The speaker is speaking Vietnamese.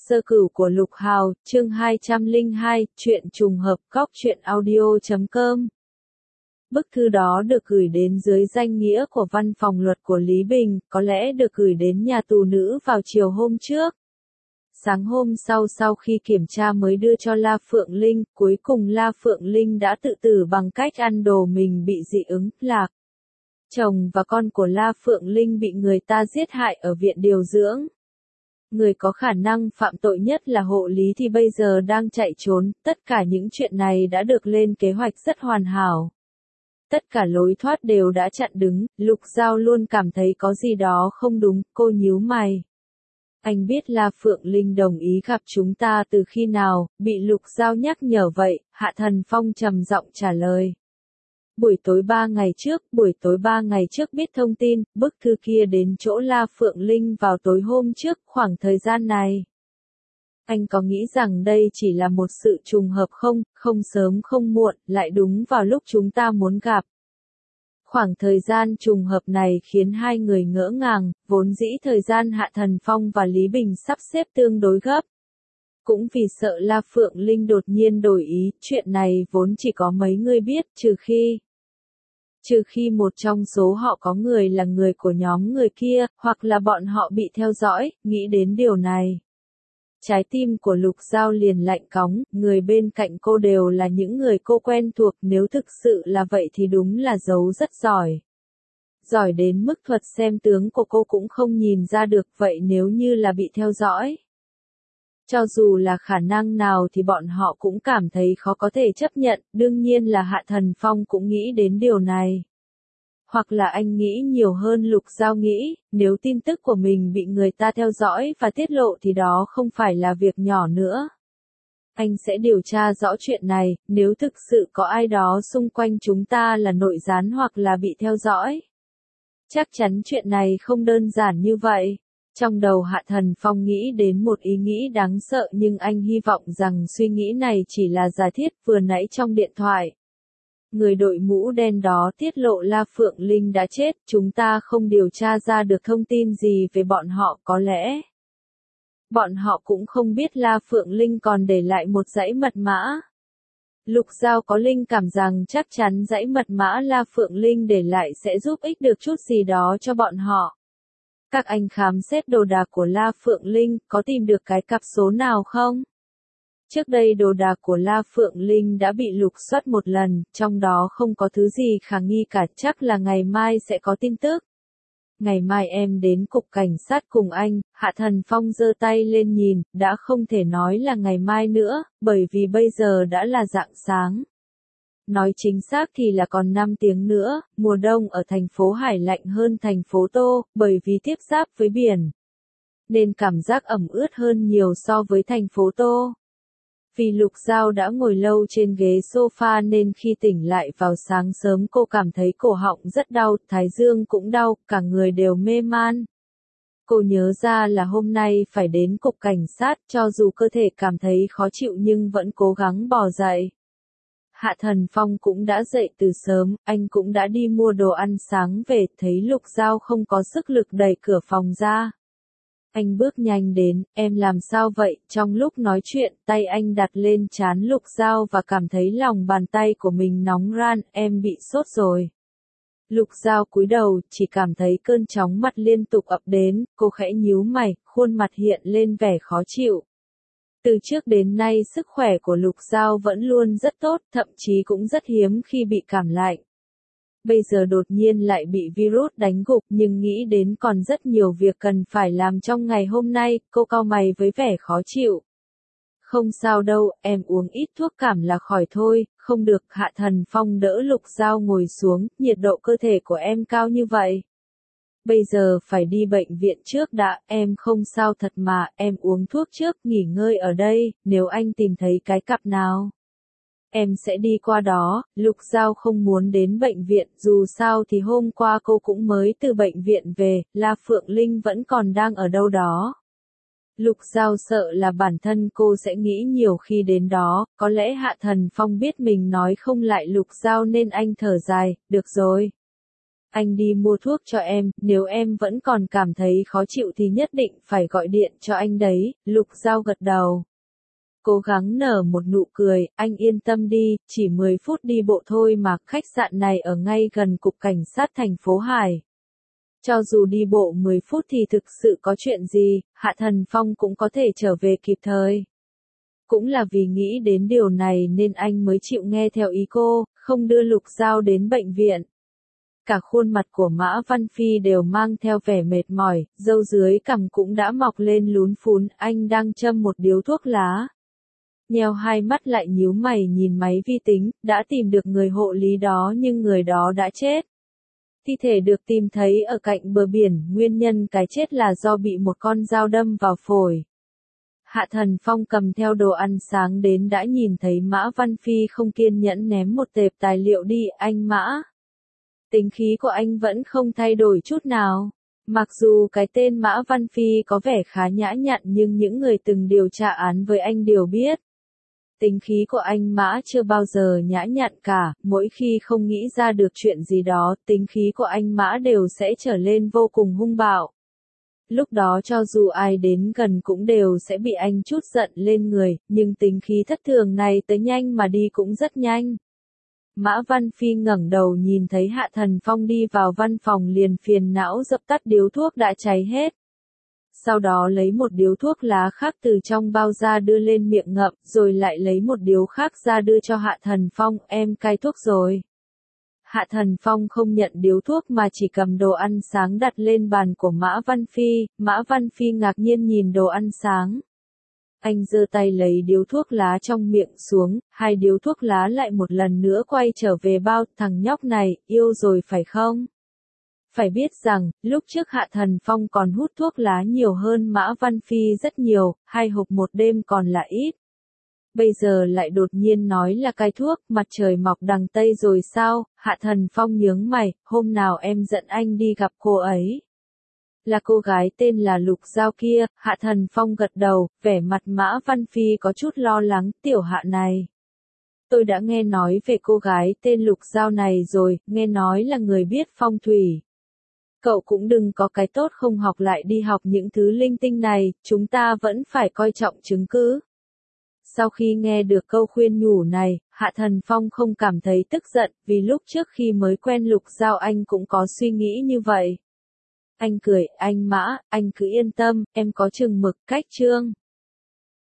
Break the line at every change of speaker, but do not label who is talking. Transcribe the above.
Sơ cửu của Lục Hào, chương 202, chuyện trùng hợp, góc chuyện audio.com. Bức thư đó được gửi đến dưới danh nghĩa của văn phòng luật của Lý Bình, có lẽ được gửi đến nhà tù nữ vào chiều hôm trước. Sáng hôm sau khi kiểm tra mới đưa cho La Phượng Linh, cuối cùng La Phượng Linh đã tự tử bằng cách ăn đồ mình bị dị ứng, lạc. Chồng và con của La Phượng Linh bị người ta giết hại ở viện điều dưỡng. Người có khả năng phạm tội nhất là hộ lý thì bây giờ đang chạy trốn, tất cả những chuyện này đã được lên kế hoạch rất hoàn hảo. Tất cả lối thoát đều đã chặn đứng, Lục Giao luôn cảm thấy có gì đó không đúng, cô nhíu mày. Anh biết La Phượng Linh đồng ý gặp chúng ta từ khi nào, bị Lục Giao nhắc nhở vậy, Hạ Thần Phong trầm giọng trả lời. Buổi tối 3 ngày trước biết thông tin, bức thư kia đến chỗ La Phượng Linh vào tối hôm trước, khoảng thời gian này. Anh có nghĩ rằng đây chỉ là một sự trùng hợp không, không sớm không muộn, lại đúng vào lúc chúng ta muốn gặp. Khoảng thời gian trùng hợp này khiến hai người ngỡ ngàng, vốn dĩ thời gian Hạ Thần Phong và Lý Bình sắp xếp tương đối gấp. Cũng vì sợ La Phượng Linh đột nhiên đổi ý, chuyện này vốn chỉ có mấy người biết, trừ khi một trong số họ có người là người của nhóm người kia, hoặc là bọn họ bị theo dõi, nghĩ đến điều này. Trái tim của Lục Giao liền lạnh cóng, người bên cạnh cô đều là những người cô quen thuộc, nếu thực sự là vậy thì đúng là giấu rất giỏi. Giỏi đến mức thuật xem tướng của cô cũng không nhìn ra được, vậy nếu như là bị theo dõi. Cho dù là khả năng nào thì bọn họ cũng cảm thấy khó có thể chấp nhận, đương nhiên là Hạ Thần Phong cũng nghĩ đến điều này. Hoặc là anh nghĩ nhiều hơn Lục Giao nghĩ, nếu tin tức của mình bị người ta theo dõi và tiết lộ thì đó không phải là việc nhỏ nữa. Anh sẽ điều tra rõ chuyện này, nếu thực sự có ai đó xung quanh chúng ta là nội gián hoặc là bị theo dõi. Chắc chắn chuyện này không đơn giản như vậy. Trong đầu Hạ Thần Phong nghĩ đến một ý nghĩ đáng sợ nhưng anh hy vọng rằng suy nghĩ này chỉ là giả thiết. Vừa nãy trong điện thoại. Người đội mũ đen đó tiết lộ La Phượng Linh đã chết, chúng ta không điều tra ra được thông tin gì về bọn họ, có lẽ. Bọn họ cũng không biết La Phượng Linh còn để lại một dãy mật mã. Lục Giao có linh cảm rằng chắc chắn dãy mật mã La Phượng Linh để lại sẽ giúp ích được chút gì đó cho bọn họ. Các anh khám xét đồ đạc của La Phượng Linh, có tìm được cái cặp số nào không? Trước đây đồ đạc của La Phượng Linh đã bị lục soát một lần, trong đó không có thứ gì khả nghi cả, chắc là ngày mai sẽ có tin tức. Ngày mai em đến cục cảnh sát cùng anh, Hạ Thần Phong giơ tay lên nhìn, đã không thể nói là ngày mai nữa, bởi vì bây giờ đã là rạng sáng. Nói chính xác thì là còn 5 tiếng nữa, mùa đông ở thành phố Hải lạnh hơn thành phố Tô, bởi vì tiếp giáp với biển. Nên cảm giác ẩm ướt hơn nhiều so với thành phố Tô. Vì Lục Giao đã ngồi lâu trên ghế sofa nên khi tỉnh lại vào sáng sớm cô cảm thấy cổ họng rất đau, thái dương cũng đau, cả người đều mê man. Cô nhớ ra là hôm nay phải đến cục cảnh sát, cho dù cơ thể cảm thấy khó chịu nhưng vẫn cố gắng bò dậy. Hạ Thần Phong cũng đã dậy từ sớm, anh cũng đã đi mua đồ ăn sáng về, thấy Lục Giao không có sức lực đẩy cửa phòng ra. Anh bước nhanh đến, em làm sao vậy? Trong lúc nói chuyện, tay anh đặt lên trán Lục Giao và cảm thấy lòng bàn tay của mình nóng ran, em bị sốt rồi. Lục Giao cúi đầu, chỉ cảm thấy cơn chóng mặt liên tục ập đến, cô khẽ nhíu mày, khuôn mặt hiện lên vẻ khó chịu. Từ trước đến nay sức khỏe của Lục Giao vẫn luôn rất tốt, thậm chí cũng rất hiếm khi bị cảm lạnh. Bây giờ đột nhiên lại bị virus đánh gục nhưng nghĩ đến còn rất nhiều việc cần phải làm trong ngày hôm nay, cô cau mày với vẻ khó chịu. Không sao đâu, em uống ít thuốc cảm là khỏi thôi, không được. Hạ Thần Phong đỡ Lục Giao ngồi xuống, nhiệt độ cơ thể của em cao như vậy. Bây giờ phải đi bệnh viện trước đã, em không sao thật mà, em uống thuốc trước, nghỉ ngơi ở đây, nếu anh tìm thấy cái cặp nào. Em sẽ đi qua đó. Lục Giao không muốn đến bệnh viện, dù sao thì hôm qua cô cũng mới từ bệnh viện về, La Phượng Linh vẫn còn đang ở đâu đó. Lục Giao sợ là bản thân cô sẽ nghĩ nhiều khi đến đó, có lẽ Hạ Thần Phong biết mình nói không lại Lục Giao nên anh thở dài, được rồi. Anh đi mua thuốc cho em, nếu em vẫn còn cảm thấy khó chịu thì nhất định phải gọi điện cho anh đấy, Lục Giao gật đầu. Cố gắng nở một nụ cười, anh yên tâm đi, chỉ 10 phút đi bộ thôi mà, khách sạn này ở ngay gần cục cảnh sát thành phố Hải. Cho dù đi bộ 10 phút thì thực sự có chuyện gì, Hạ Thần Phong cũng có thể trở về kịp thời. Cũng là vì nghĩ đến điều này nên anh mới chịu nghe theo ý cô, không đưa Lục Giao đến bệnh viện. Cả khuôn mặt của Mã Văn Phi đều mang theo vẻ mệt mỏi, râu dưới cằm cũng đã mọc lên lún phún, anh đang châm một điếu thuốc lá. Nheo hai mắt lại nhíu mày nhìn máy vi tính, đã tìm được người hộ lý đó nhưng người đó đã chết. Thi thể được tìm thấy ở cạnh bờ biển, nguyên nhân cái chết là do bị một con dao đâm vào phổi. Hạ Thần Phong cầm theo đồ ăn sáng đến đã nhìn thấy Mã Văn Phi không kiên nhẫn ném một tệp tài liệu đi, anh Mã. Tính khí của anh vẫn không thay đổi chút nào. Mặc dù cái tên Mã Văn Phi có vẻ khá nhã nhặn nhưng những người từng điều tra án với anh đều biết. Tính khí của anh Mã chưa bao giờ nhã nhặn cả, mỗi khi không nghĩ ra được chuyện gì đó, tính khí của anh Mã đều sẽ trở lên vô cùng hung bạo. Lúc đó cho dù ai đến gần cũng đều sẽ bị anh trút giận lên người, nhưng tính khí thất thường này tới nhanh mà đi cũng rất nhanh. Mã Văn Phi ngẩng đầu nhìn thấy Hạ Thần Phong đi vào văn phòng liền phiền não dập tắt điếu thuốc đã cháy hết. Sau đó lấy một điếu thuốc lá khác từ trong bao ra đưa lên miệng ngậm, rồi lại lấy một điếu khác ra đưa cho Hạ Thần Phong, em cai thuốc rồi. Hạ Thần Phong không nhận điếu thuốc mà chỉ cầm đồ ăn sáng đặt lên bàn của Mã Văn Phi, Mã Văn Phi ngạc nhiên nhìn đồ ăn sáng. Anh giơ tay lấy điếu thuốc lá trong miệng xuống, hai điếu thuốc lá lại một lần nữa quay trở về bao, thằng nhóc này, yêu rồi phải không? Phải biết rằng, lúc trước Hạ Thần Phong còn hút thuốc lá nhiều hơn Mã Văn Phi rất nhiều, 2 hộp một đêm còn là ít. Bây giờ lại đột nhiên nói là cai thuốc, mặt trời mọc đằng Tây rồi sao? Hạ Thần Phong nhướng mày, hôm nào em dẫn anh đi gặp cô ấy. Là cô gái tên là Lục Giao kia, Hạ Thần Phong gật đầu, vẻ mặt Mã Văn Phi có chút lo lắng, tiểu Hạ này. Tôi đã nghe nói về cô gái tên Lục Giao này rồi, nghe nói là người biết phong thủy. Cậu cũng đừng có cái tốt không học lại đi học những thứ linh tinh này, chúng ta vẫn phải coi trọng chứng cứ. Sau khi nghe được câu khuyên nhủ này, Hạ Thần Phong không cảm thấy tức giận, vì lúc trước khi mới quen Lục Giao anh cũng có suy nghĩ như vậy. Anh cười, anh Mã, anh cứ yên tâm, em có chừng mực, cách chương.